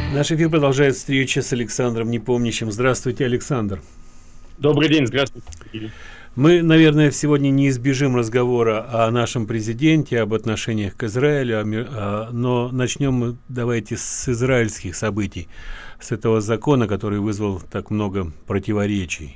Наш эфир продолжает встреча с Александром Непомнящим. Здравствуйте, Александр. Добрый день, здравствуйте. Мы, наверное, сегодня не избежим разговора о нашем президенте, об отношениях к Израилю, но начнем мы давайте с израильских событий, с этого закона, который вызвал так много противоречий.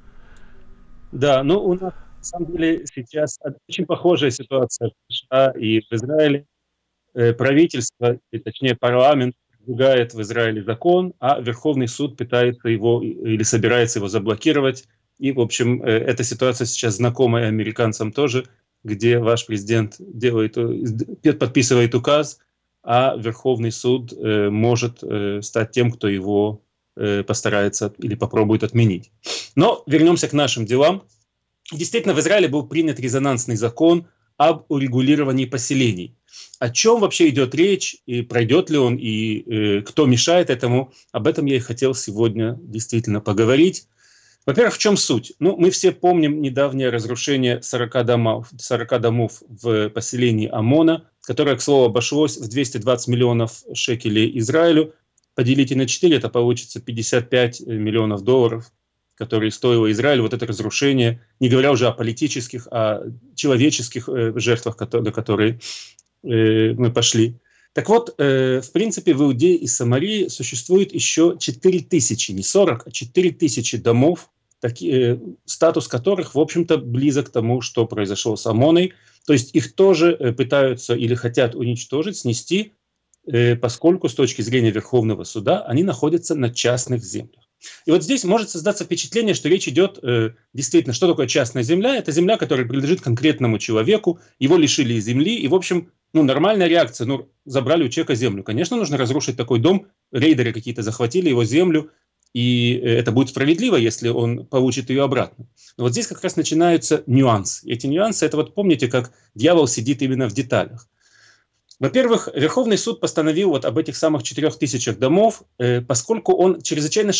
Да, ну у нас на самом деле сейчас очень похожая ситуация в США и в Израиле. Правительство, точнее парламент, продвигает в Израиле закон, а Верховный суд пытается его или собирается его заблокировать. И, в общем, эта ситуация сейчас знакомая американцам тоже, где ваш президент подписывает указ, а Верховный суд может стать тем, кто его постарается или попробует отменить. Но вернемся к нашим делам. Действительно, в Израиле был принят резонансный закон об урегулировании поселений. О чем вообще идет речь, и пройдет ли он, и кто мешает этому, об этом я и хотел сегодня действительно поговорить. Во-первых, в чем суть? Ну, мы все помним недавнее разрушение 40 домов в поселении Амона, которое, к слову, обошлось в 220 миллионов шекелей Израилю. Поделите на 4, это получится 55 миллионов долларов, которые стоило Израилю вот это разрушение, не говоря уже о политических, о человеческих жертвах, на которые мы пошли. Так вот, в принципе, в Иудее и Самарии существует еще 4000, не 40, а 4000 домов, статус которых, в общем-то, близок к тому, что произошло с Амоной. То есть их тоже пытаются или хотят уничтожить, снести, поскольку с точки зрения Верховного суда они находятся на частных землях. И вот здесь может создаться впечатление, что речь идет действительно, что такое частная земля? Это земля, которая принадлежит конкретному человеку, его лишили земли, и, в общем, нормальная реакция, забрали у человека землю. Конечно, нужно разрушить такой дом, рейдеры какие-то захватили его землю, и это будет справедливо, если он получит ее обратно. Но вот здесь как раз начинаются нюансы. Эти нюансы, это вот помните, как дьявол сидит именно в деталях. Во-первых, Верховный суд постановил вот об этих самых 4000 домов, поскольку он чрезвычайно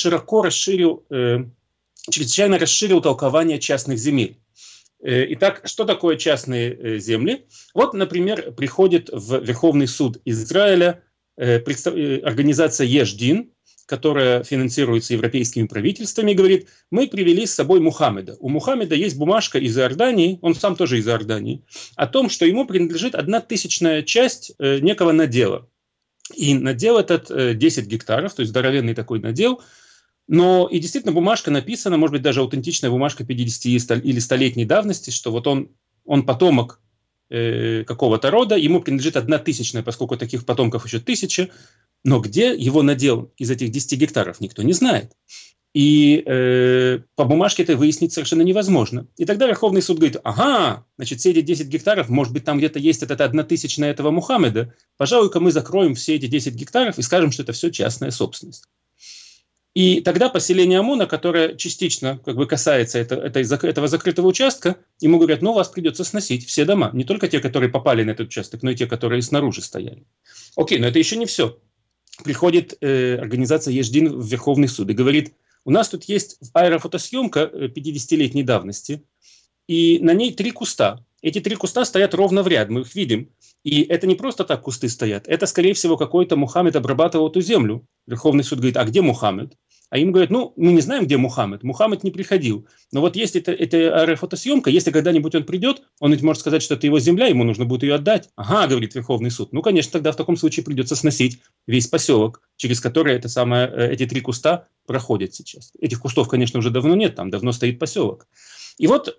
расширил толкование частных земель. Итак, что такое частные земли? Вот, например, приходит в Верховный суд Израиля организация Еш-Дин, которая финансируется европейскими правительствами, и говорит: мы привели с собой Мухаммеда. У Мухаммеда есть бумажка из Иордании, он сам тоже из Иордании, о том, что ему принадлежит 1/1000 часть некого надела. И надел этот 10 гектаров, то есть здоровенный такой надел. Но и действительно бумажка написана, может быть, даже аутентичная бумажка 50 или 100-летней давности, что вот он потомок какого-то рода, ему принадлежит 1/1000, поскольку таких потомков еще 1000, но где его надел из этих 10 гектаров, никто не знает. И по бумажке это выяснить совершенно невозможно. И тогда Верховный суд говорит: ага, значит, все эти 10 гектаров, может быть, там где-то есть это 1/1000 этого Мухаммеда, пожалуй-ка мы закроем все эти 10 гектаров и скажем, что это все частная собственность. И тогда поселение Амона, которое частично касается этого закрытого участка, ему говорят: ну, вас придется сносить все дома, не только те, которые попали на этот участок, но и те, которые снаружи стояли. Окей, но это еще не все. Приходит организация Еш-Дин в Верховный суд и говорит: у нас тут есть аэрофотосъемка 50-летней давности, и на ней 3 куста. Эти 3 куста стоят ровно в ряд, мы их видим. И это не просто так кусты стоят, это, скорее всего, какой-то Мухаммед обрабатывал эту землю. Верховный суд говорит: а где Мухаммед? А им говорят: ну, мы не знаем, где Мухаммед. Мухаммед не приходил. Но вот есть эта аэрофотосъемка, если когда-нибудь он придет, он ведь может сказать, что это его земля, ему нужно будет ее отдать. Ага, говорит Верховный суд. Ну, конечно, тогда в таком случае придется сносить весь поселок, через который эти 3 куста проходят сейчас. Этих кустов, конечно, уже давно нет, там давно стоит поселок. И вот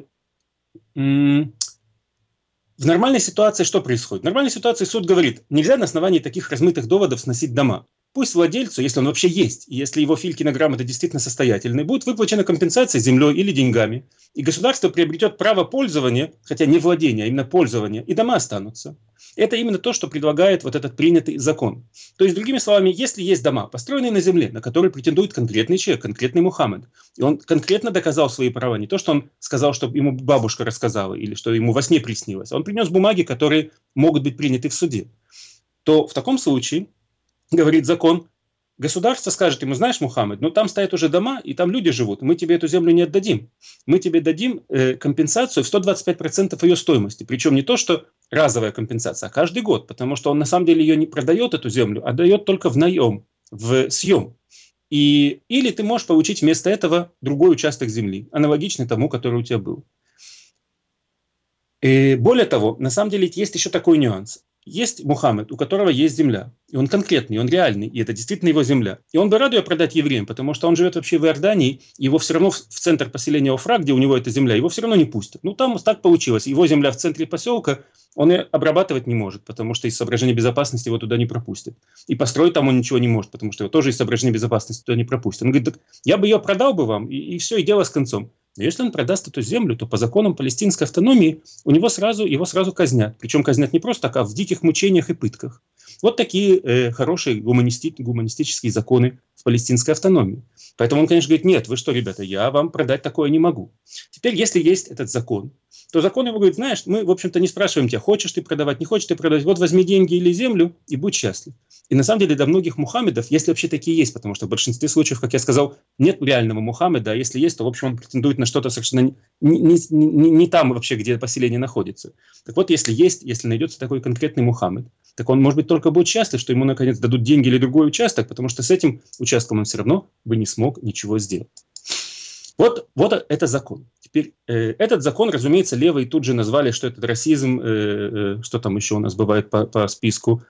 в нормальной ситуации что происходит? В нормальной ситуации суд говорит: нельзя на основании таких размытых доводов сносить дома. Пусть владельцу, если он вообще есть, и если его Филькина грамота действительно состоятельная, будет выплачена компенсация землей или деньгами, и государство приобретет право пользования, хотя не владения, а именно пользования, и дома останутся. Это именно то, что предлагает вот этот принятый закон. То есть, другими словами, если есть дома, построенные на земле, на которые претендует конкретный человек, конкретный Мухаммед, и он конкретно доказал свои права, не то, что он сказал, что ему бабушка рассказала, или что ему во сне приснилось, а он принес бумаги, которые могут быть приняты в суде, то в таком случае, говорит закон, государство скажет ему: знаешь, Мухаммед, там стоят уже дома, и там люди живут, мы тебе эту землю не отдадим. Мы тебе дадим компенсацию в 125% ее стоимости. Причем не то, что разовая компенсация, а каждый год, потому что он на самом деле ее не продает, эту землю, а дает только в наем. в съем. Или ты можешь получить вместо этого другой участок земли, аналогичный тому, который у тебя был. И более того, на самом деле есть еще такой нюанс. Есть Мухаммед, у которого есть земля. И он конкретный, он реальный, и это действительно его земля. И он бы рад ее продать евреям, потому что он живет вообще в Иордании, его все равно в центр поселения Офра, где у него эта земля, его все равно не пустят. Ну, там так получилось. Его земля в центре поселка, он ее обрабатывать не может, потому что из соображений безопасности его туда не пропустят. И построить там он ничего не может, потому что его тоже из соображений безопасности туда не пропустят. Он говорит, я бы ее продал бы вам, и все, и дело с концом. Но если он продаст эту землю, то по законам палестинской автономии его сразу казнят. Причем казнят не просто так, а в диких мучениях и пытках. Вот такие хорошие гуманистические законы в палестинской автономии. Поэтому он, конечно, говорит, нет, вы что, ребята, я вам продать такое не могу. Теперь, если есть этот закон, то закон ему говорит, знаешь, мы, в общем-то, не спрашиваем тебя, хочешь ты продавать, не хочешь ты продавать, вот возьми деньги или землю и будь счастлив. И на самом деле до многих Мухаммедов, если вообще такие есть, потому что в большинстве случаев, как я сказал, нет реального Мухаммеда, а если есть, то, в общем, он претендует на что-то совершенно не там вообще, где поселение находится. Так вот, если найдется такой конкретный Мухаммед, так он, может быть, только будет счастлив, что ему, наконец, дадут деньги или другой участок, потому что с этим участком он все равно бы не смог ничего сделать. Вот это закон. Теперь этот закон, разумеется, левые тут же назвали, что это расизм, что там еще у нас бывает по списку,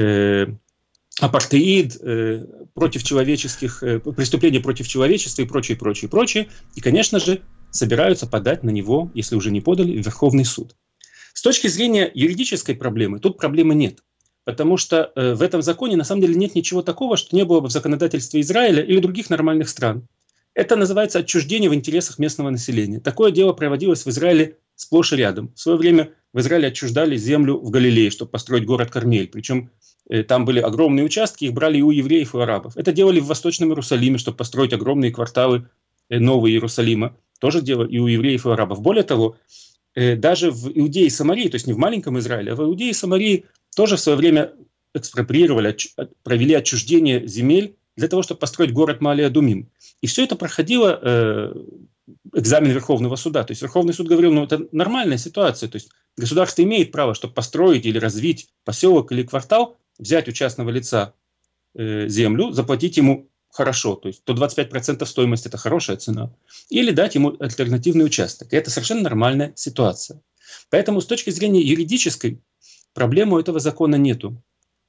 апартеид, против человеческих, преступления против человечества и прочее. И, конечно же, собираются подать на него, если уже не подали, в Верховный суд. С точки зрения юридической проблемы, тут проблемы нет. Потому что в этом законе на самом деле нет ничего такого, что не было бы в законодательстве Израиля или других нормальных стран. Это называется отчуждение в интересах местного населения. Такое дело проводилось в Израиле сплошь и рядом. В свое время в Израиле отчуждали землю в Галилее, чтобы построить город Кармель. Причем там были огромные участки, их брали и у евреев, и у арабов. Это делали в Восточном Иерусалиме, чтобы построить огромные кварталы Нового Иерусалима. Тоже делали и у евреев, и у арабов. Более того, даже в Иудее и Самарии, то есть не в маленьком Израиле, а в Иудее и Самарии тоже в свое время экспроприировали, провели отчуждение земель для того, чтобы построить город Маале-Адумим. И все это проходило экзамен Верховного суда. То есть Верховный суд говорил, ну это нормальная ситуация. То есть государство имеет право, чтобы построить или развить поселок или квартал, взять у частного лица землю, заплатить ему хорошо, то есть 125% стоимости – это хорошая цена, или дать ему альтернативный участок. И это совершенно нормальная ситуация. Поэтому с точки зрения юридической проблемы у этого закона нету.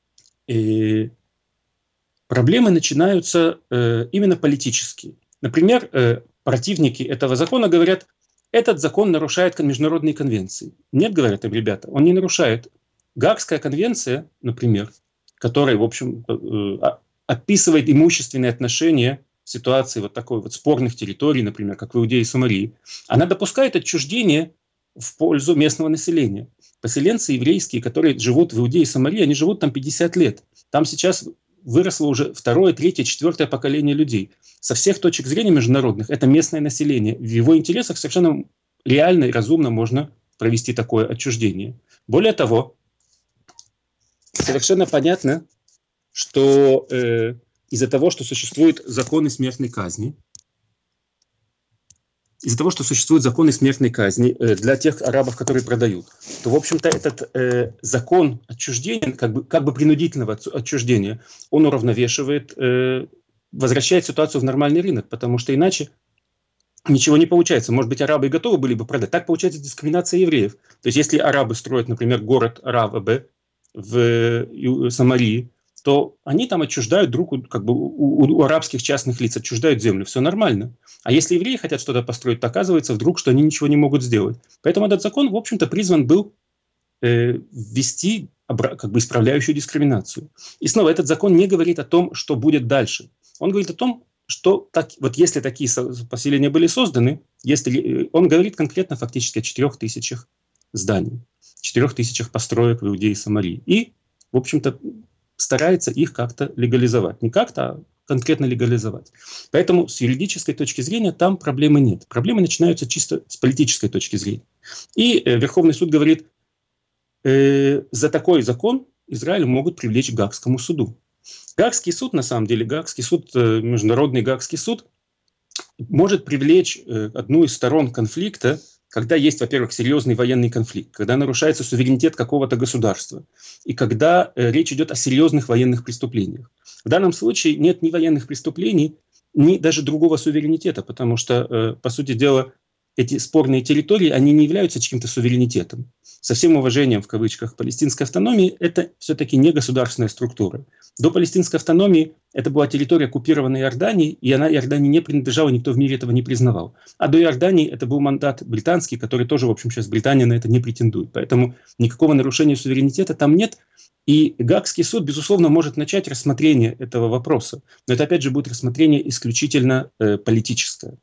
И проблемы начинаются именно политические. Например, противники этого закона говорят, этот закон нарушает международные конвенции. Нет, говорят им ребята, он не нарушает. Гаагская конвенция, например, которая, в общем, описывает имущественные отношения в ситуации вот такой вот спорных территорий, например, как в Иудее и Самарии, она допускает отчуждение в пользу местного населения. Поселенцы еврейские, которые живут в Иудее и Самарии, они живут там 50 лет. Там сейчас выросло уже второе, третье, четвертое поколение людей. Со всех точек зрения международных это местное население. В его интересах совершенно реально и разумно можно провести такое отчуждение. Более того, совершенно понятно, что из-за того, что существуют законы смертной казни, для тех арабов, которые продают, то, в общем-то, этот закон отчуждения, как бы принудительного отчуждения, он уравновешивает, возвращает ситуацию в нормальный рынок, потому что иначе ничего не получается. Может быть, арабы и готовы были бы продать. Так получается дискриминация евреев. То есть, если арабы строят, например, город Равабе в Самарии, то они там отчуждают у арабских частных лиц, отчуждают землю. Все нормально. А если евреи хотят что-то построить, то оказывается вдруг, что они ничего не могут сделать. Поэтому этот закон, в общем-то, призван был ввести исправляющую дискриминацию. И снова, этот закон не говорит о том, что будет дальше. Он говорит о том, что если такие поселения были созданы, он говорит конкретно фактически о 4000 зданий, 4000 построек в Иудее и Самарии. И, в общем-то, старается их как-то легализовать. Не как-то, а конкретно легализовать. Поэтому с юридической точки зрения там проблемы нет. Проблемы начинаются чисто с политической точки зрения. И Верховный суд говорит, за такой закон Израиль могут привлечь к Гаагскому суду. Гаагский суд, на самом деле, Международный Гаагский суд может привлечь одну из сторон конфликта когда есть, во-первых, серьезный военный конфликт, когда нарушается суверенитет какого-то государства, и когда речь идет о серьезных военных преступлениях. В данном случае нет ни военных преступлений, ни даже другого суверенитета, потому что, по сути дела, эти спорные территории, они не являются чьим-то суверенитетом. Со всем уважением, в кавычках, палестинской автономии, это все-таки не государственная структура. До палестинской автономии это была территория, оккупированная Иорданией, и она Иордании не принадлежала, никто в мире этого не признавал. А до Иордании это был мандат британский, который тоже, в общем, сейчас Британия на это не претендует. Поэтому никакого нарушения суверенитета там нет. И Гаагский суд, безусловно, может начать рассмотрение этого вопроса. Но это, опять же, будет рассмотрение исключительно политическое.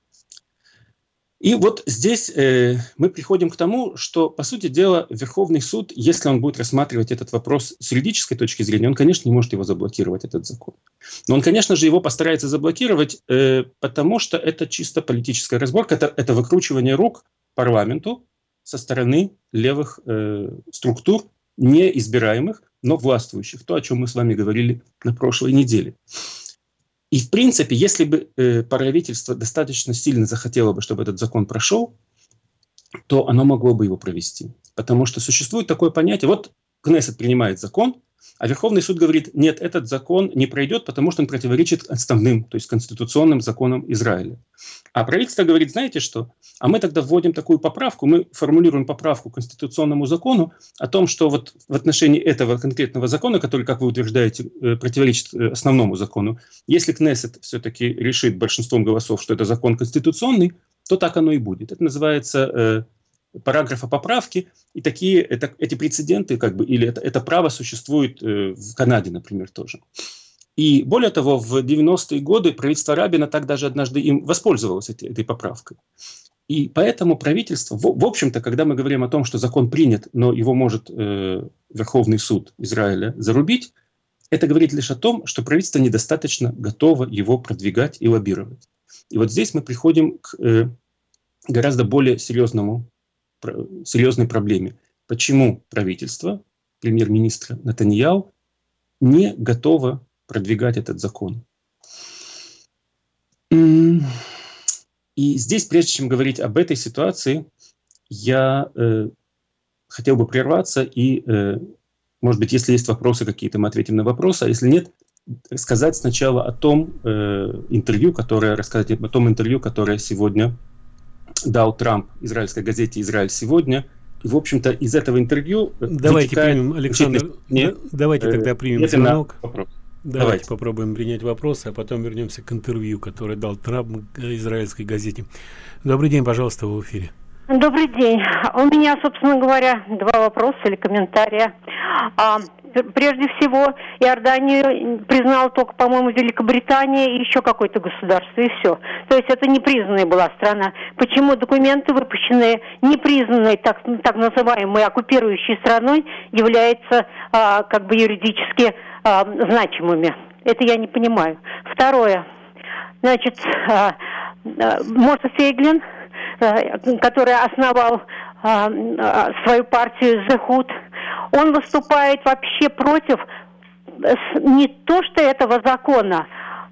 И вот здесь мы приходим к тому, что, по сути дела, Верховный суд, если он будет рассматривать этот вопрос с юридической точки зрения, он, конечно, не может его заблокировать, этот закон. Но он, конечно же, его постарается заблокировать, потому что это чисто политическая разборка, это выкручивание рук парламенту со стороны левых структур, не избираемых, но властвующих. То, о чем мы с вами говорили на прошлой неделе. И, в принципе, если бы правительство достаточно сильно захотело бы, чтобы этот закон прошел, то оно могло бы его провести. Потому что существует такое понятие, вот Кнессет принимает закон, а Верховный суд говорит, нет, этот закон не пройдет, потому что он противоречит основным, то есть конституционным законам Израиля. А правительство говорит, знаете что, а мы тогда вводим такую поправку, мы формулируем поправку к конституционному закону о том, что вот в отношении этого конкретного закона, который, как вы утверждаете, противоречит основному закону, если Кнессет все-таки решит большинством голосов, что это закон конституционный, то так оно и будет. Это называется параграф о поправке, и эти прецеденты, или это право существует в Канаде, например, тоже. И более того, в 90-е годы правительство Рабина так даже однажды им воспользовалось этой поправкой. И поэтому правительство, в общем-то, когда мы говорим о том, что закон принят, но его может Верховный суд Израиля зарубить, это говорит лишь о том, что правительство недостаточно готово его продвигать и лоббировать. И вот здесь мы приходим к гораздо более серьезной проблеме. Почему правительство, премьер-министра Нетаньяху, не готово продвигать этот закон? И здесь, прежде чем говорить об этой ситуации, я хотел бы прерваться и, может быть, если есть вопросы какие-то, мы ответим на вопросы, а если нет, сказать сначала о том интервью, которое сегодня дал Трамп израильской газете «Израиль сегодня». И, в общем-то, из этого интервью... Давайте примем, Александр, давайте тогда примем звонок. Давайте попробуем принять вопросы, а потом вернемся к интервью, которое дал Трамп израильской газете. Добрый день, пожалуйста, в эфире. Добрый день. У меня, собственно говоря, два вопроса или комментария. Прежде всего, Иорданию признала только, по-моему, Великобритания и еще какое-то государство, и все. То есть это непризнанная была страна. Почему документы, выпущенные непризнанной, так называемой оккупирующей страной, являются юридически значимыми? Это я не понимаю. Второе. Значит, Моше Фейгелин, который основал свою партию «Зехут», он выступает вообще против не то что этого закона,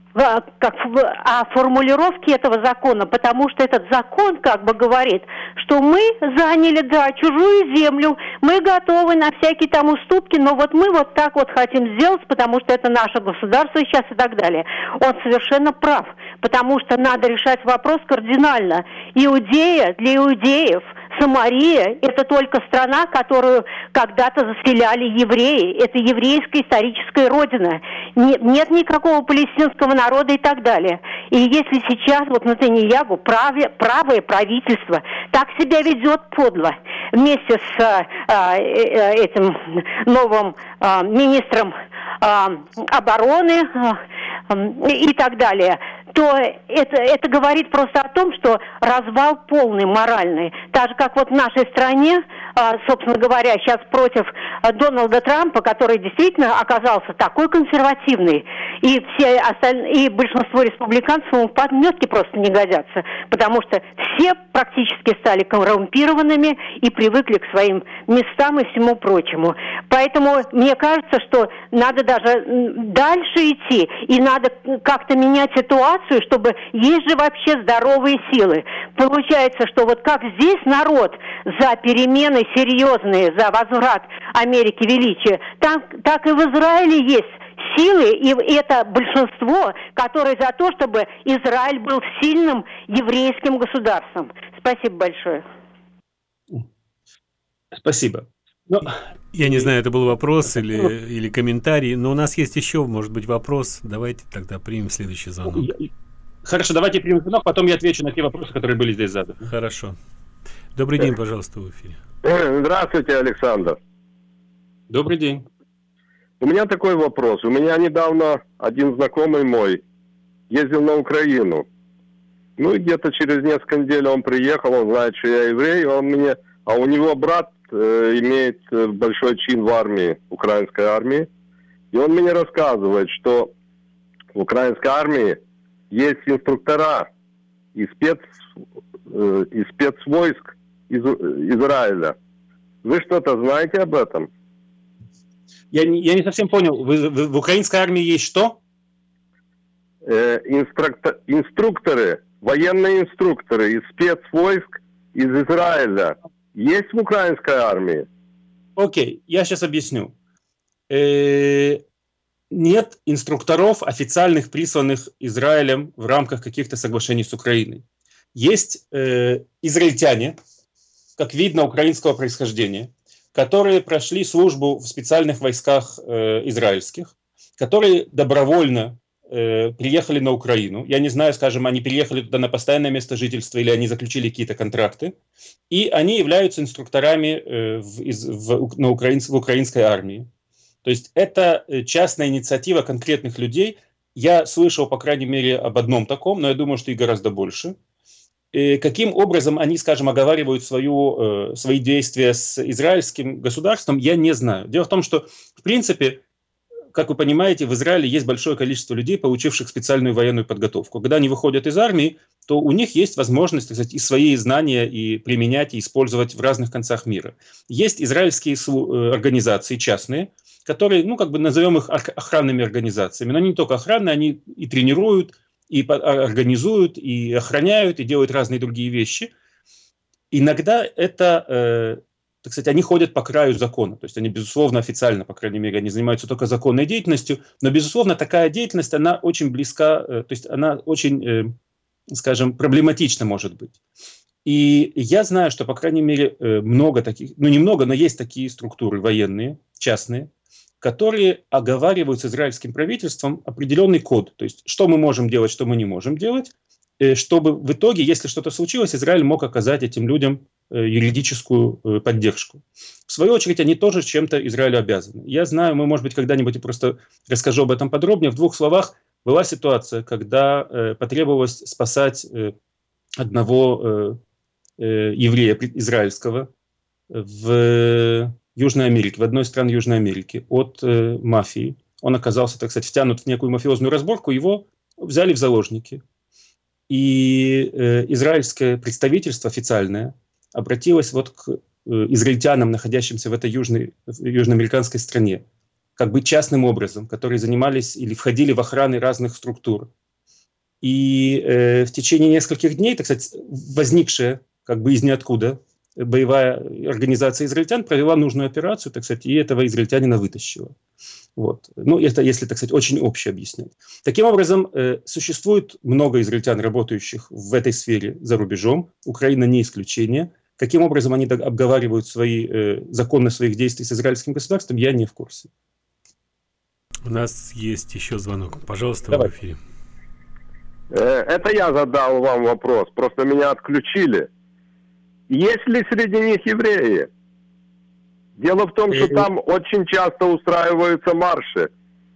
а формулировки этого закона, потому что этот закон говорит, что мы заняли, чужую землю, мы готовы на всякие там уступки, но вот мы вот так вот хотим сделать, потому что это наше государство сейчас и так далее. Он совершенно прав, потому что надо решать вопрос кардинально. Иудея для иудеев, Самария – это только страна, которую когда-то заселяли евреи. Это еврейская историческая родина. Нет никакого палестинского народа и так далее. И если сейчас Нетаньяху, правое правительство, так себя ведет подло, вместе с этим новым министром обороны и так далее, то это говорит просто о том, что развал полный, моральный. Так же, как в нашей стране, собственно говоря, сейчас против Дональда Трампа, который действительно оказался такой консервативный И все остальные, и большинство республиканцев ему подметки просто не годятся, потому что все практически стали коррумпированными и привыкли к своим местам и всему прочему. Поэтому мне кажется, что надо даже дальше идти, и надо как-то менять ситуацию, чтобы есть же вообще здоровые силы. Получается, что вот как здесь народ за перемены серьезные, за возврат Америки величия, так и в Израиле есть силы, и это большинство, которые за то, чтобы Израиль был сильным еврейским государством. Спасибо большое. Спасибо. Я не знаю, это был вопрос или комментарий, но у нас есть еще, может быть, вопрос. Давайте тогда примем следующий звонок. Хорошо, давайте примем звонок, потом я отвечу на те вопросы, которые были здесь заданы. Хорошо. Добрый день, пожалуйста, в эфире. Здравствуйте, Александр. Добрый день. У меня такой вопрос. У меня недавно один знакомый мой ездил на Украину. Ну и где-то через несколько недель он приехал, он знает, что я еврей, а у него брат имеет большой чин в армии, украинской армии. И он мне рассказывает, что в украинской армии есть инструктора из спецвойск из Израиля. Вы что-то знаете об этом? Я не совсем понял. В украинской армии есть что? Инструкторы, военные инструкторы из спецвойск из Израиля есть в украинской армии? Окей, я сейчас объясню. Нет инструкторов, официальных, присланных Израилем в рамках каких-то соглашений с Украиной. Есть израильтяне, как видно, украинского происхождения, которые прошли службу в специальных войсках израильских, которые добровольно приехали на Украину. Я не знаю, скажем, они переехали туда на постоянное место жительства или они заключили какие-то контракты. И они являются инструкторами в украинской армии. То есть это частная инициатива конкретных людей. Я слышал, по крайней мере, об одном таком, но я думаю, что и гораздо больше. Каким образом они, скажем, оговаривают свои действия с израильским государством, я не знаю. Дело в том, что, в принципе, как вы понимаете, в Израиле есть большое количество людей, получивших специальную военную подготовку. Когда они выходят из армии, то у них есть возможность, так сказать, и свои знания и применять, и использовать в разных концах мира. Есть израильские организации частные, которые, ну, как бы назовем их охранными организациями. Но они не только охранные, они и тренируют, и организуют, и охраняют, и делают разные другие вещи. Иногда это, так сказать, они ходят по краю закона. То есть они, безусловно, официально, по крайней мере, они занимаются только законной деятельностью. Но, безусловно, такая деятельность, она очень близка, то есть она очень, скажем, проблематична может быть. И я знаю, что, по крайней мере, много таких, ну, немного, но есть такие структуры военные, частные, которые оговаривают с израильским правительством определенный код. То есть, что мы можем делать, что мы не можем делать, чтобы в итоге, если что-то случилось, Израиль мог оказать этим людям юридическую поддержку. В свою очередь, они тоже чем-то Израилю обязаны. Я знаю, мы, может быть, когда-нибудь просто расскажу об этом подробнее. В двух словах, была ситуация, когда потребовалось спасать одного еврея израильского в Южной Америке, в одной из стран Южной Америки от мафии. Он оказался, так сказать, втянут в некую мафиозную разборку, его взяли в заложники. И израильское представительство официальное обратилось вот к израильтянам, находящимся в этой южноамериканской стране, как бы частным образом, которые занимались или входили в охраны разных структур. И в течение нескольких дней, так сказать, возникшая как бы из ниоткуда боевая организация израильтян провела нужную операцию, так сказать, и этого израильтянина вытащила. Вот. Ну, это, если, так сказать, очень общее объяснять. Таким образом, существует много израильтян, работающих в этой сфере за рубежом. Украина не исключение. Каким образом они обговаривают законы своих действий с израильским государством, я не в курсе. У нас есть еще звонок. Пожалуйста, Давай. в эфире. Это я задал вам вопрос, просто меня отключили. Есть ли среди них евреи? Дело в том, что там очень часто устраиваются марши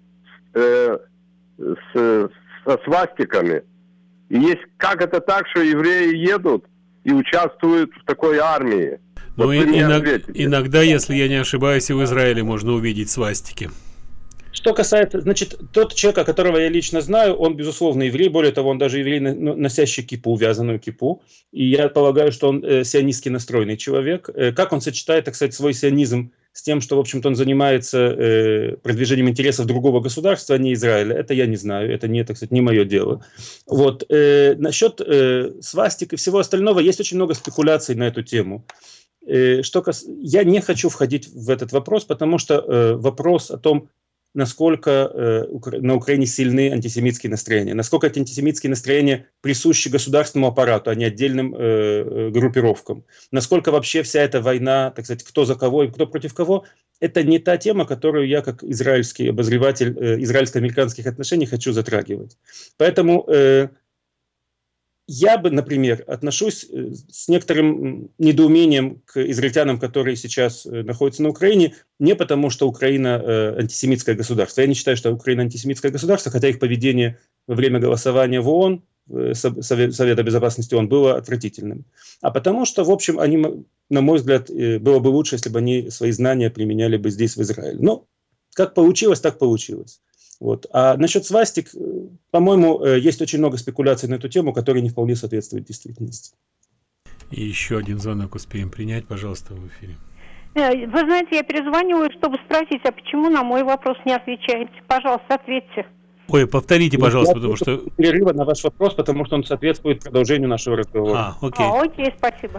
со свастиками. И как это так, что евреи едут и участвуют в такой армии? Ну, вот иногда, если я не ошибаюсь, и в Израиле можно увидеть свастики. Что касается, значит, тот человек, которого я лично знаю, он, безусловно, еврей, более того, он даже еврей, носящий кипу, вязаную кипу, и я полагаю, что он сионистски настроенный человек. Как он сочетает, так сказать, свой сионизм с тем, что, в общем-то, он занимается продвижением интересов другого государства, а не Израиля, это я не знаю, это не, так сказать, не мое дело. Вот. Насчет свастик и всего остального есть очень много спекуляций на эту тему. Я не хочу входить в этот вопрос, потому что вопрос о том, насколько на Украине сильны антисемитские настроения, насколько эти антисемитские настроения присущи государственному аппарату, а не отдельным группировкам, насколько вообще вся эта война, так сказать, кто за кого и кто против кого, это не та тема, которую я, как израильский обозреватель израильско-американских отношений, хочу затрагивать. Поэтому я бы, например, отношусь с некоторым недоумением к израильтянам, которые сейчас находятся на Украине, не потому, что Украина антисемитское государство. Я не считаю, что Украина антисемитское государство, хотя их поведение во время голосования в ООН, Совета Безопасности ООН, было отвратительным. А потому что, в общем, они, на мой взгляд, было бы лучше, если бы они свои знания применяли бы здесь, в Израиле. Но как получилось, так получилось. Вот. А насчет свастик, по-моему, есть очень много спекуляций на эту тему, которые не вполне соответствуют действительности. И еще один звонок успеем принять, пожалуйста, в эфире. Вы знаете, я перезваниваю, чтобы спросить, а почему на мой вопрос не отвечаете? Пожалуйста, ответьте. Ой, повторите, пожалуйста, потому что... Перерыва на ваш вопрос, потому что он соответствует продолжению нашего разговора. Окей, спасибо.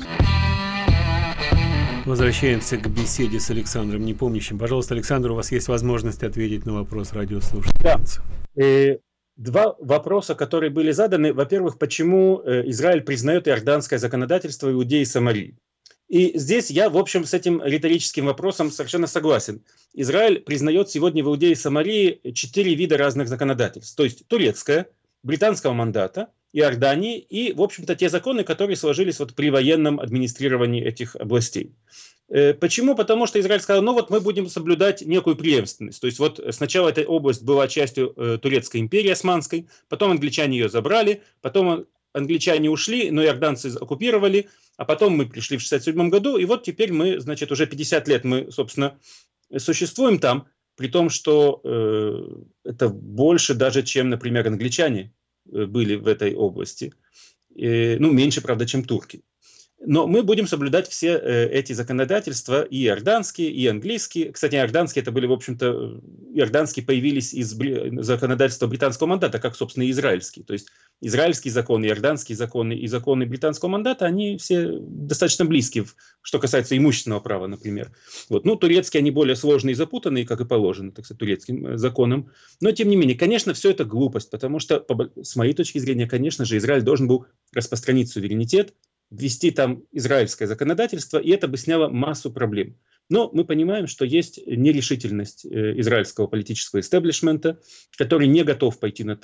Возвращаемся к беседе с Александром Непомнящим. Пожалуйста, Александр, у вас есть возможность ответить на вопрос радиослушательницы. Да. Два вопроса, которые были заданы. Во-первых, почему Израиль признает иорданское законодательство Иудеи и Самарии? И здесь я, в общем, с этим риторическим вопросом совершенно согласен. Израиль признает сегодня в Иудее и Самарии 4 вида разных законодательств. То есть турецкое, британского мандата, Иордании и, в общем-то, те законы, которые сложились вот при военном администрировании этих областей. Почему? Потому что Израиль сказал, ну вот мы будем соблюдать некую преемственность. То есть вот сначала эта область была частью Турецкой империи османской, потом англичане ее забрали, потом англичане ушли, но иорданцы оккупировали, а потом мы пришли в 1967 году, и вот теперь мы, значит, уже 50 лет мы, собственно, существуем там, при том, что это больше даже, чем, например, англичане были в этой области. Ну, меньше, правда, чем турки. Но мы будем соблюдать все эти законодательства, и иорданские, и английские. Кстати, иорданские это были, в общем-то, иорданские появились из законодательства британского мандата, как, собственно, и израильские. То есть израильские законы, иорданские законы и законы британского мандата, они все достаточно близки, что касается имущественного права, например. Вот. Ну, турецкие, они более сложные и запутанные, как и положено, так сказать, турецким законам. Но, тем не менее, конечно, все это глупость, потому что, с моей точки зрения, конечно же, Израиль должен был распространить суверенитет, ввести там израильское законодательство, и это бы сняло массу проблем. Но мы понимаем, что есть нерешительность израильского политического истеблишмента, который не готов пойти на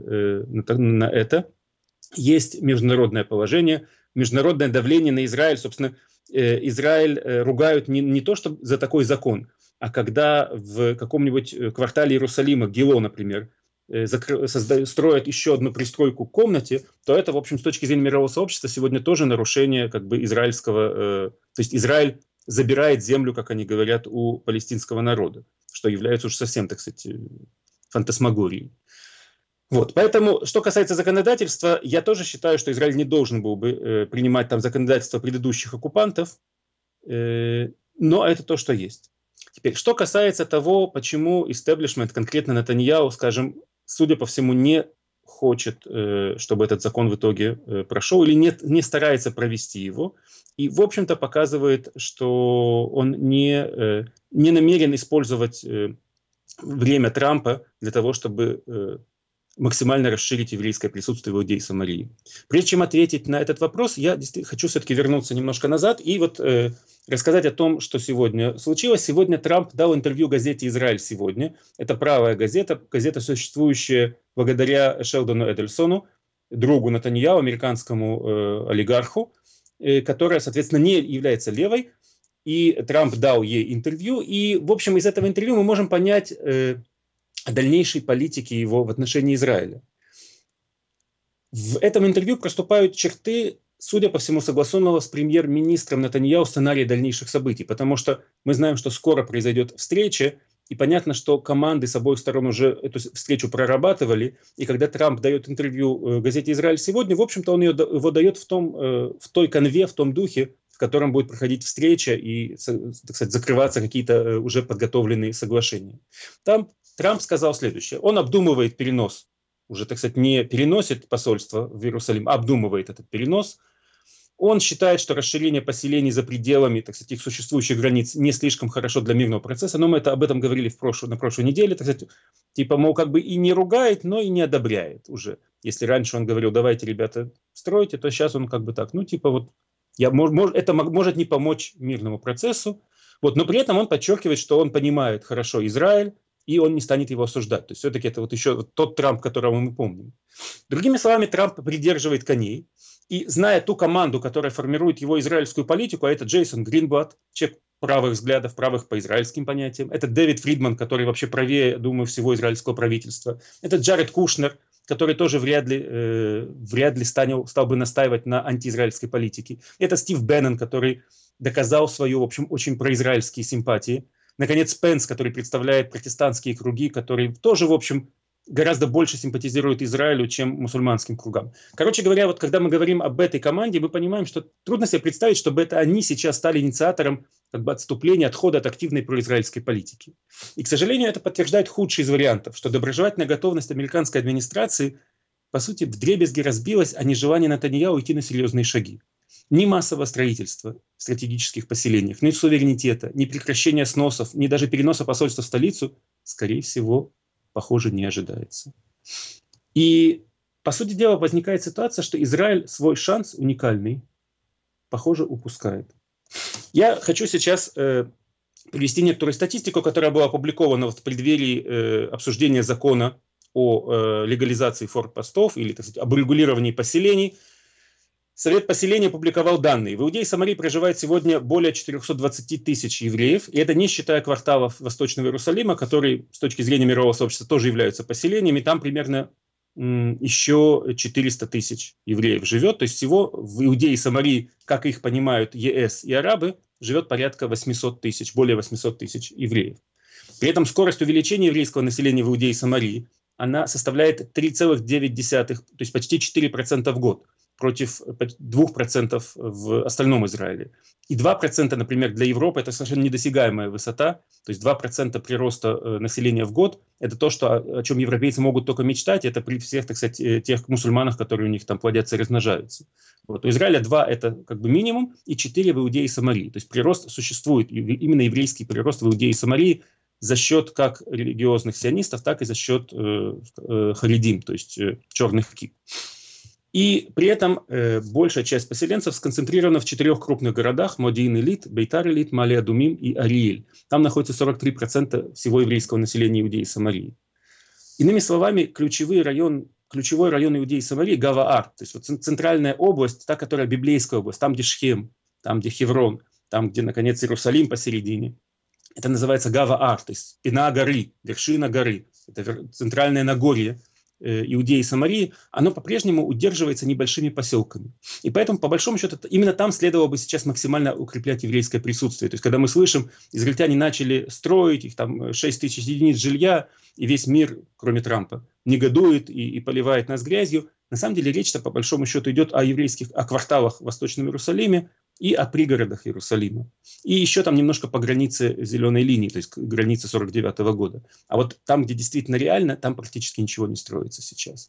это. Есть международное положение, международное давление на Израиль. Собственно, Израиль ругают не то, что за такой закон, а когда в каком-нибудь квартале Иерусалима, Гило, например, строят еще одну пристройку к комнате, то это, в общем, с точки зрения мирового сообщества сегодня тоже нарушение как бы израильского... то есть Израиль забирает землю, как они говорят, у палестинского народа, что является уж совсем, так сказать, фантасмагорией. Вот, поэтому, что касается законодательства, я тоже считаю, что Израиль не должен был бы принимать там законодательство предыдущих оккупантов, но это то, что есть. Теперь, что касается того, почему истеблишмент, конкретно Нетаньяху, скажем, судя по всему, не хочет, чтобы этот закон в итоге прошел, или не старается провести его, и, в общем-то, показывает, что он не намерен использовать время Трампа для того, чтобы максимально расширить еврейское присутствие в Иудее и Самарии. Прежде чем ответить на этот вопрос, я хочу все-таки вернуться немножко назад и вот рассказать о том, что сегодня случилось. Сегодня Трамп дал интервью газете «Израиль сегодня». Это правая газета, существующая благодаря Шелдону Эдельсону, другу Нетаньяху, американскому олигарху, которая, соответственно, не является левой. И Трамп дал ей интервью. И, в общем, из этого интервью мы можем понять о дальнейшей политике его в отношении Израиля. В этом интервью проступают черты, судя по всему, согласованного с премьер-министром Нетаньяху сценария дальнейших событий, потому что мы знаем, что скоро произойдет встреча И понятно, что команды с обоих сторон уже эту встречу прорабатывали. И когда Трамп дает интервью газете «Израиль сегодня», в общем-то, он его дает в той канве, в том духе, в котором будет проходить встреча и, так сказать, закрываться какие-то уже подготовленные соглашения. Там Трамп сказал следующее. Он обдумывает перенос. Уже, так сказать, не переносит посольство в Иерусалим, а обдумывает этот перенос. Он считает, что расширение поселений за пределами, так сказать, их существующих границ не слишком хорошо для мирного процесса, но мы об этом говорили на прошлой неделе, так сказать, типа, мол, как бы и не ругает, но и не одобряет уже. Если раньше он говорил, давайте, ребята, стройте, то сейчас он как бы так, ну, типа, вот, это может не помочь мирному процессу, вот, но при этом он подчеркивает, что он понимает хорошо Израиль, и он не станет его осуждать. То есть все-таки это вот еще тот Трамп, которого мы помним. Другими словами, Трамп придерживает коней, и зная ту команду, которая формирует его израильскую политику, а это Джейсон Гринблат, человек правых взглядов, правых по израильским понятиям, это Дэвид Фридман, который вообще правее, думаю, всего израильского правительства, это Джаред Кушнер, который тоже вряд ли стал бы настаивать на антиизраильской политике, это Стив Беннон, который доказал свою, в общем, очень произраильские симпатии, наконец, Пенс, который представляет протестантские круги, который тоже, в общем, гораздо больше симпатизирует Израилю, чем мусульманским кругам. Короче говоря, вот когда мы говорим об этой команде, мы понимаем, что трудно себе представить, чтобы это они сейчас стали инициатором как бы отступления, отхода от активной произраильской политики. И, к сожалению, это подтверждает худший из вариантов, что доброжелательная готовность американской администрации, по сути, вдребезги разбилась о нежелании Нетаньяху идти на серьезные шаги. Ни массового строительства в стратегических поселениях, ни суверенитета, ни прекращения сносов, ни даже переноса посольства в столицу, скорее всего, похоже, не ожидается. И, по сути дела, возникает ситуация, что Израиль свой шанс уникальный, похоже, упускает. Я хочу сейчас привести некоторую статистику, которая была опубликована в преддверии обсуждения закона о легализации форпостов или, так сказать, об урегулировании поселений. Совет поселения опубликовал данные. В Иудее и Самарии проживает сегодня более 420 тысяч евреев, и это не считая кварталов Восточного Иерусалима, которые с точки зрения мирового сообщества тоже являются поселениями. Там примерно еще 400 тысяч евреев живет. То есть всего в Иудее и Самарии, как их понимают ЕС и арабы, живет порядка 800 тысяч, более 800 тысяч евреев. При этом скорость увеличения еврейского населения в Иудее и Самарии, она составляет 3,9, то есть почти 4% в год, против 2% в остальном Израиле. И 2%, например, для Европы это совершенно недосягаемая высота. То есть 2% прироста населения в год – это то, о чем европейцы могут только мечтать. Это при всех, так сказать, тех мусульманах, которые у них там плодятся и размножаются. Вот. У Израиля 2 – это как бы минимум, и 4 в Иудее и Самарии. То есть прирост существует, именно еврейский прирост в Иудее и Самарии за счет как религиозных сионистов, так и за счет харидим, то есть черных кип. И при этом большая часть поселенцев сконцентрирована в 4 крупных городах: Модиин-Илит, Бейтар-Илит, Мале-Адумим и Ариэль. Там находится 43% всего еврейского населения Иудеи и Самарии. Иными словами, ключевой район Иудеи и Самарии – Гава-Ар, то есть вот центральная область, та, которая библейская область, там, где Шхем, там, где Хеврон, там, где, наконец, Иерусалим посередине. Это называется Гава-Ар, то есть спина горы, вершина горы. Это центральное Нагорье Иудеи и Самарии, оно по-прежнему удерживается небольшими поселками. И поэтому, по большому счету, именно там следовало бы сейчас максимально укреплять еврейское присутствие. То есть, когда мы слышим, израильтяне начали строить, их там 6 тысяч единиц жилья, и весь мир, кроме Трампа, негодует и поливает нас грязью, на самом деле речь-то, по большому счету, идет о кварталах в Восточном Иерусалиме и о пригородах Иерусалима. И еще там немножко по границе зеленой линии, то есть границе 49-го года. А вот там, где действительно реально, там практически ничего не строится сейчас.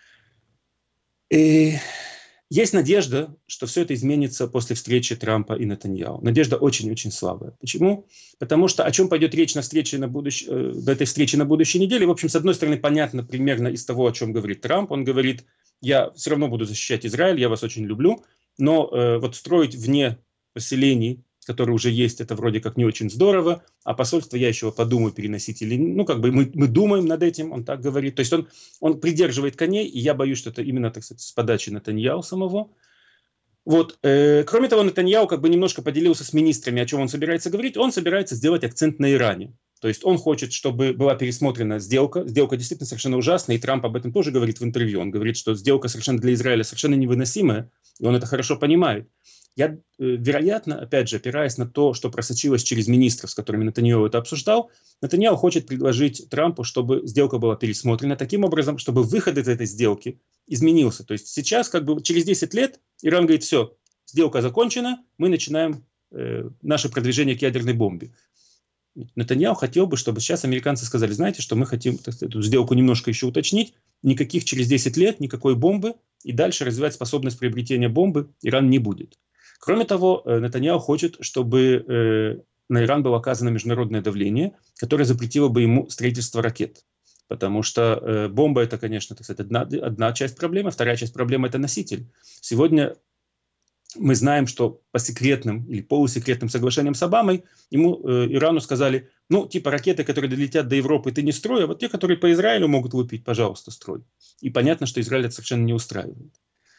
И есть надежда, что все это изменится после встречи Трампа и Нетаньяху. Надежда очень-очень слабая. Почему? Потому что о чем пойдет речь на этой встрече на будущей неделе? В общем, с одной стороны, понятно примерно из того, о чем говорит Трамп. Он говорит: я все равно буду защищать Израиль, я вас очень люблю, но вот строить вне поселений, которые уже есть, это вроде как не очень здорово, а посольство я еще подумаю, переносить или... Ну, как бы мы думаем над этим, он так говорит. То есть он придерживает коней, и я боюсь, что это именно, так сказать, с подачи Нетаньяху самого. Вот. Кроме того, Нетаньяху как бы немножко поделился с министрами, о чем он собирается говорить. Он собирается сделать акцент на Иране. То есть он хочет, чтобы была пересмотрена сделка. Сделка действительно совершенно ужасная, и Трамп об этом тоже говорит в интервью. Он говорит, что сделка совершенно для Израиля совершенно невыносимая, и он это хорошо понимает. вероятно, опять же, опираясь на то, что просочилось через министров, с которыми Нетаньяху это обсуждал, Нетаньяху хочет предложить Трампу, чтобы сделка была пересмотрена таким образом, чтобы выход из этой сделки изменился. То есть сейчас, как бы через 10 лет, Иран говорит, все, сделка закончена, мы начинаем наше продвижение к ядерной бомбе. Нетаньяху хотел бы, чтобы сейчас американцы сказали, знаете, что мы хотим эту сделку немножко еще уточнить, никаких через 10 лет, никакой бомбы, и дальше развивать способность приобретения бомбы Иран не будет. Кроме того, Нетаньяху хочет, чтобы на Иран было оказано международное давление, которое запретило бы ему строительство ракет. Потому что бомба – это, конечно, так сказать, одна часть проблемы, вторая часть проблемы – это носитель. Сегодня мы знаем, что по секретным или полусекретным соглашениям с Обамой Ирану сказали, ну, типа ракеты, которые долетят до Европы, ты не строй, а вот те, которые по Израилю могут лупить, пожалуйста, строй. И понятно, что Израиль это совершенно не устраивает.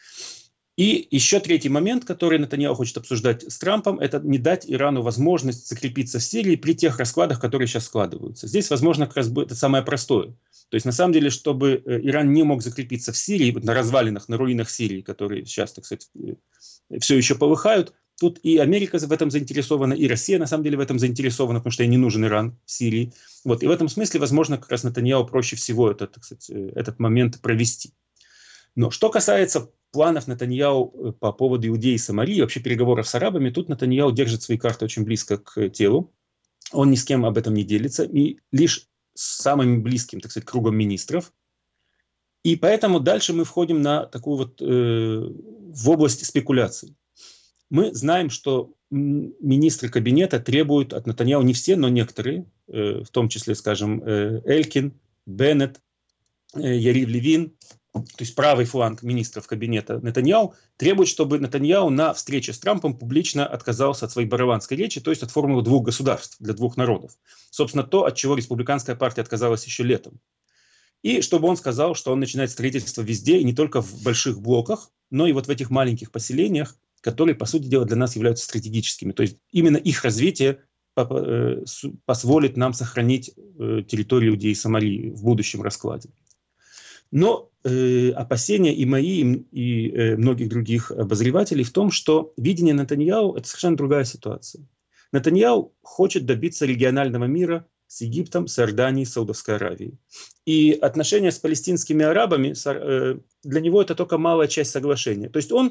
И еще третий момент, который Нетаньяху хочет обсуждать с Трампом, это не дать Ирану возможность закрепиться в Сирии при тех раскладах, которые сейчас складываются. Здесь, возможно, как раз это самое простое. То есть, на самом деле, чтобы Иран не мог закрепиться в Сирии, на развалинах, на руинах Сирии, которые сейчас, так сказать, все еще полыхают, тут и Америка в этом заинтересована, и Россия, на самом деле, в этом заинтересована, потому что ей не нужен Иран в Сирии. Вот. И в этом смысле, возможно, как раз Нетаньяху проще всего так сказать, этот момент провести. Но что касается планов Нетаньяху по поводу Иудеи и Самарии, вообще переговоров с арабами, тут Нетаньяху держит свои карты очень близко к телу. Он ни с кем об этом не делится, и лишь с самым близким, так сказать, кругом министров. И поэтому дальше мы входим на такую вот в область спекуляций. Мы знаем, что министры кабинета требуют от Нетаньяху, не все, но некоторые, в том числе, скажем, Элькин, Беннет, Ярив Левин, то есть правый фланг министров кабинета Нетаньяху, требует, чтобы Нетаньяху на встрече с Трампом публично отказался от своей бареланской речи, то есть от формулы двух государств для двух народов. Собственно, то, от чего республиканская партия отказалась еще летом. И чтобы он сказал, что он начинает строительство везде, и не только в больших блоках, но и вот в этих маленьких поселениях, которые, по сути дела, для нас являются стратегическими. То есть именно их развитие позволит нам сохранить территорию Иудеи и Самарии в будущем раскладе. Но опасения и мои, и многих других обозревателей в том, что видение Нетаньяху – это совершенно другая ситуация. Нетаньяху хочет добиться регионального мира с Египтом, с Иорданией, с Саудовской Аравией. И отношения с палестинскими арабами, для него это только малая часть соглашения. То есть он,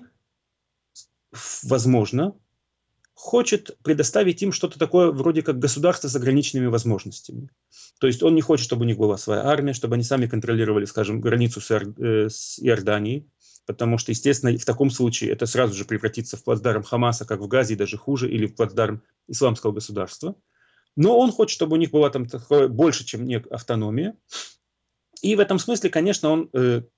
возможно, хочет предоставить им что-то такое вроде как государство с ограниченными возможностями. То есть он не хочет, чтобы у них была своя армия, чтобы они сами контролировали, скажем, границу с Иорданией, потому что, естественно, в таком случае это сразу же превратится в плацдарм Хамаса, как в Газе, и даже хуже, или в плацдарм исламского государства. Но он хочет, чтобы у них была там такое, больше, чем автономия. И в этом смысле, конечно, он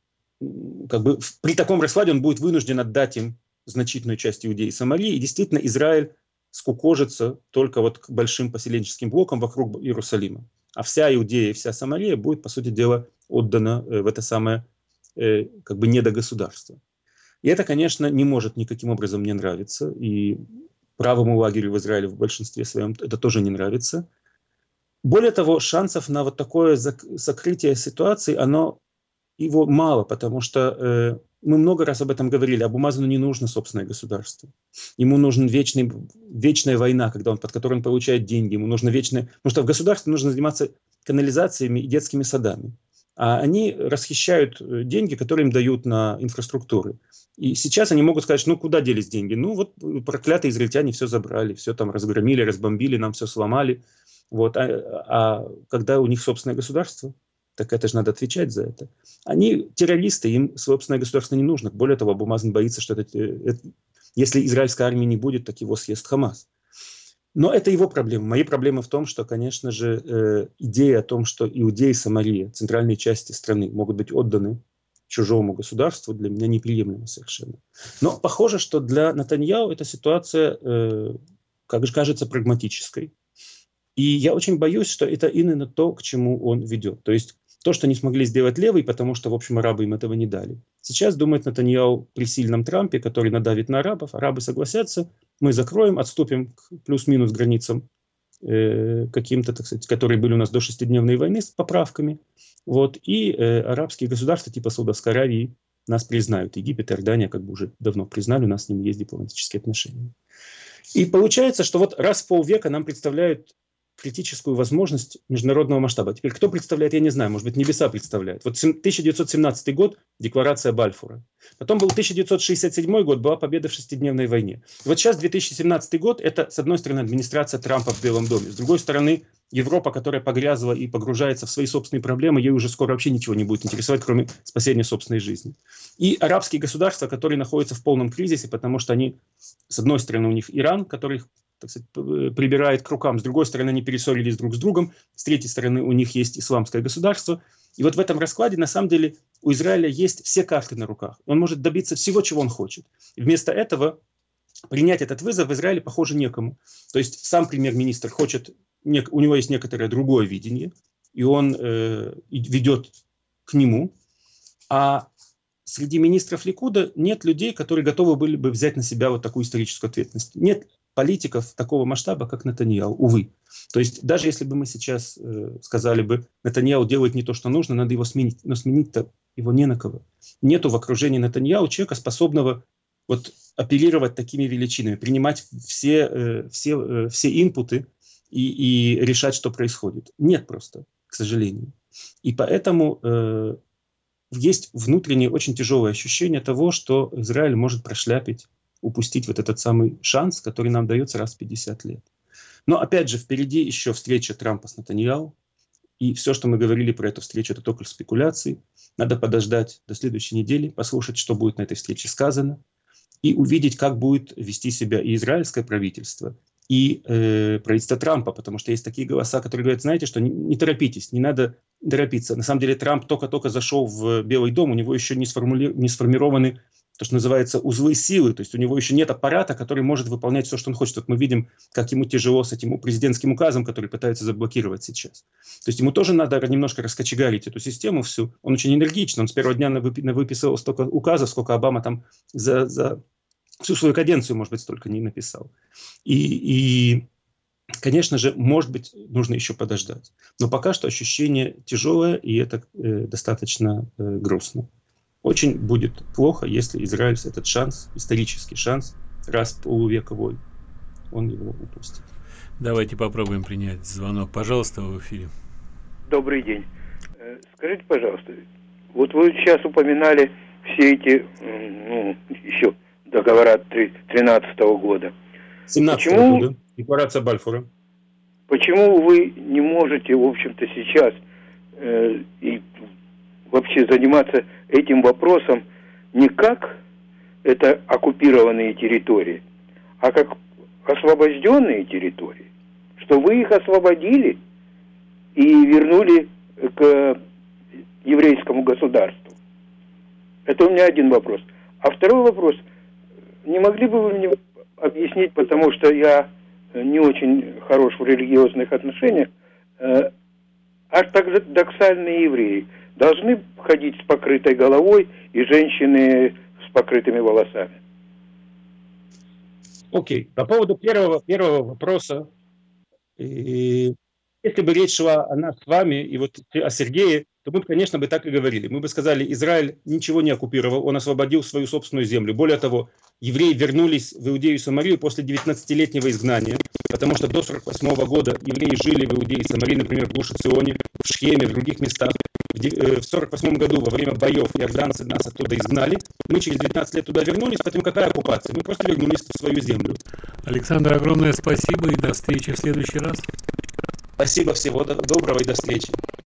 как бы при таком раскладе он будет вынужден отдать им значительную часть Иудеи и Самарии, и действительно Израиль скукожится только вот к большим поселенческим блокам вокруг Иерусалима. А вся Иудея и вся Самария будет, по сути дела, отдана в это самое как бы недогосударство. И это, конечно, не может никаким образом не нравиться, и правому лагерю в Израиле в большинстве своем это тоже не нравится. Более того, шансов на вот такое закрытие ситуации, его мало, потому что мы много раз об этом говорили. Абу Мазану не нужно собственное государство. Ему нужна вечная война, под которой он получает деньги. Ему нужно потому что в государстве нужно заниматься канализациями и детскими садами. А они расхищают деньги, которые им дают на инфраструктуры. И сейчас они могут сказать, куда делись деньги? Вот проклятые израильтяне все забрали, все там разгромили, разбомбили, нам все сломали. Вот. А когда у них собственное государство, так это же надо отвечать за это. Они террористы, им собственное государство не нужно. Более того, Абу Мазан боится, что если израильской армии не будет, так его съест Хамас. Но это его проблема. Мои проблемы в том, что, конечно же, идея о том, что Иудея и Самария, центральные части страны, могут быть отданы чужому государству, для меня неприемлема совершенно. Но похоже, что для Нетаньяху эта ситуация, как же кажется, прагматической. И я очень боюсь, что это именно то, к чему он ведет. То есть то, что не смогли сделать левые, потому что, в общем, арабы им этого не дали. Сейчас думает Нетаньяху при сильном Трампе, который надавит на арабов, арабы согласятся, мы закроем, отступим к плюс-минус границам каким-то, так сказать, которые были у нас до шестидневной войны с поправками. Вот, и арабские государства типа Саудовской Аравии нас признают. Египет и Иордания как бы уже давно признали, у нас с ними есть дипломатические отношения. И получается, что вот раз в полвека нам представляют критическую возможность международного масштаба. Теперь кто представляет, я не знаю, может быть, небеса представляют. Вот 1917 год, декларация Бальфура. Потом был 1967 год, была победа в шестидневной войне. И вот сейчас 2017 год, это, с одной стороны, администрация Трампа в Белом доме, с другой стороны, Европа, которая погрязла и погружается в свои собственные проблемы, ей уже скоро вообще ничего не будет интересовать, кроме спасения собственной жизни. И арабские государства, которые находятся в полном кризисе, потому что они, с одной стороны, у них Иран, который их, так сказать, прибирает к рукам, с другой стороны, они перессорились друг с другом, с третьей стороны, у них есть исламское государство. И вот в этом раскладе, на самом деле, у Израиля есть все карты на руках. Он может добиться всего, чего он хочет. И вместо этого принять этот вызов в Израиле, похоже, некому. То есть сам премьер-министр хочет, у него есть некоторое другое видение, и он ведет к нему. А среди министров Ликуда нет людей, которые готовы были бы взять на себя вот такую историческую ответственность. Нет политиков такого масштаба, как Нетаньяху, увы. То есть даже если бы мы сейчас сказали бы, Нетаньяху делает не то, что нужно, надо его сменить, но сменить-то его не на кого. Нету в окружении Нетаньяху человека, способного вот оперировать такими величинами, принимать все инпуты и решать, что происходит. Нет просто, к сожалению. И поэтому есть внутреннее очень тяжелое ощущение того, что Израиль может прошляпить, упустить вот этот самый шанс, который нам дается раз в 50 лет. Но опять же, впереди еще встреча Трампа с Нетаньяху. И все, что мы говорили про эту встречу, это только спекуляции. Надо подождать до следующей недели, послушать, что будет на этой встрече сказано, и увидеть, как будет вести себя и израильское правительство, и правительство Трампа, потому что есть такие голоса, которые говорят, знаете, что не торопитесь, не надо торопиться. На самом деле Трамп только-только зашел в Белый дом, у него еще не сформированы то, что называется узлы силы, то есть у него еще нет аппарата, который может выполнять все, что он хочет. Вот мы видим, как ему тяжело с этим президентским указом, который пытается заблокировать сейчас. То есть ему тоже надо немножко раскочегарить эту систему всю. Он очень энергичный, он с первого дня выписывал столько указов, сколько Обама там за всю свою каденцию, может быть, столько не написал. И конечно же, может быть, нужно еще подождать. Но пока что ощущение тяжелое, и это достаточно грустно. Очень будет плохо, если Израиль этот шанс, исторический шанс, раз в полувека войн, он его упустит. Давайте попробуем принять звонок. Пожалуйста, в эфире. Добрый день. Скажите, пожалуйста, вот вы сейчас упоминали все эти, еще договора 13-го года. 17-го года, декларация Бальфура. Почему вы не можете, в общем-то, сейчас и вообще заниматься этим вопросом не как это оккупированные территории, а как освобожденные территории? Что вы их освободили и вернули к еврейскому государству. Это у меня один вопрос. А второй вопрос. Не могли бы вы мне объяснить, потому что я не очень хорош в религиозных отношениях, ортодоксальные евреи должны ходить с покрытой головой и женщины с покрытыми волосами? Окей. По поводу первого вопроса. Если бы речь шла о нас с вами и вот о Сергее, то мы, конечно, бы так и говорили. Мы бы сказали, Израиль ничего не оккупировал, он освободил свою собственную землю. Более того, евреи вернулись в Иудею и Самарию после 19-летнего изгнания, потому что до 1948 года евреи жили в Иудее и Самарии, например, в Гуш-Эционе, в Шхеме, в других местах. В 1948 году во время боев иорданцы нас оттуда изгнали. Мы через 19 лет туда вернулись, поэтому какая оккупация? Мы просто вернулись в свою землю. Александр, огромное спасибо и до встречи в следующий раз. Спасибо, всего доброго и до встречи.